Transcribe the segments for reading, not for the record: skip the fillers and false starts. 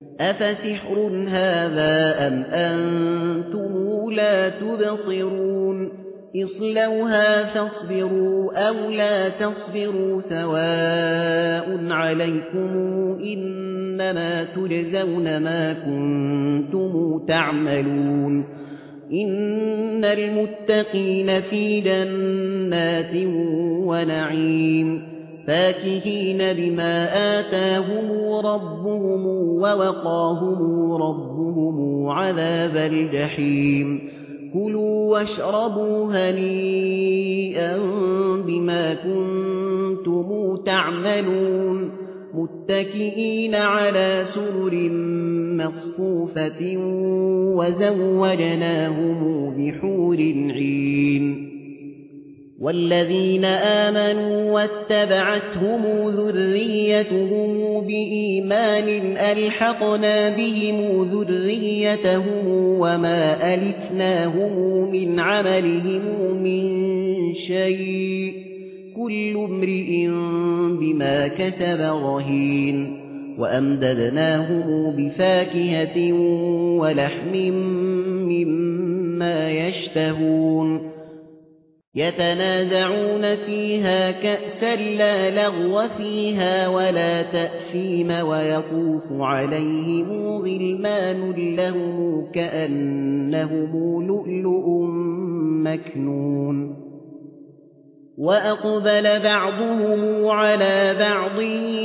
أفسحر هذا أم أنتم لا تبصرون اصلوها فاصبروا أو لا تصبروا سواء عليكم إنما تجزون ما كنتم تعملون إن المتقين في جنات ونعيم فاكهين بما آتاهم ربهم ووقاهم ربهم عذاب الجحيم كلوا واشربوا هنيئا بما كنتم تعملون متكئين على سرر مصفوفة وزوجناهم بحور عين والذين آمنوا واتبعتهم ذريتهم بإيمان ألحقنا بهم ذريتهم وما ألتناهم من عملهم من شيء كل امرئ بما كسب رهين وأمددناهم بفاكهة ولحم مما يشتهون يتنازعون فيها كأسا لا لغو فيها ولا تأثيم ويطوف عليهم غلمان لهم كأنهم لؤلؤ مكنون وأقبل بعضهم على بعض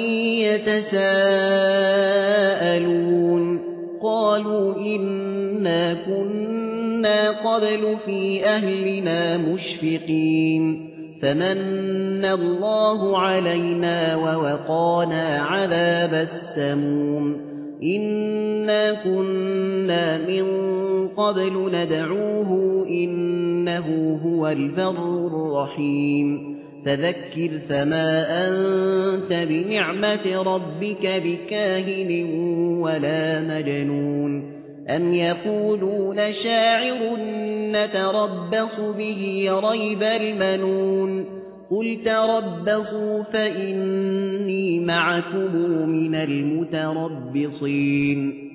يتساءلون قالوا إنا كنا قبل في أهلنا مشفقين فمن الله علينا ووقانا عذاب السموم إنا كنا من قبل ندعوه إنه هو البر الرحيم فذكر فما أنت بنعمة ربك بكاهن ولا مجنون أم يقولون شاعر نتربص به ريب المنون قل تربصوا فإني معكم من المتربصين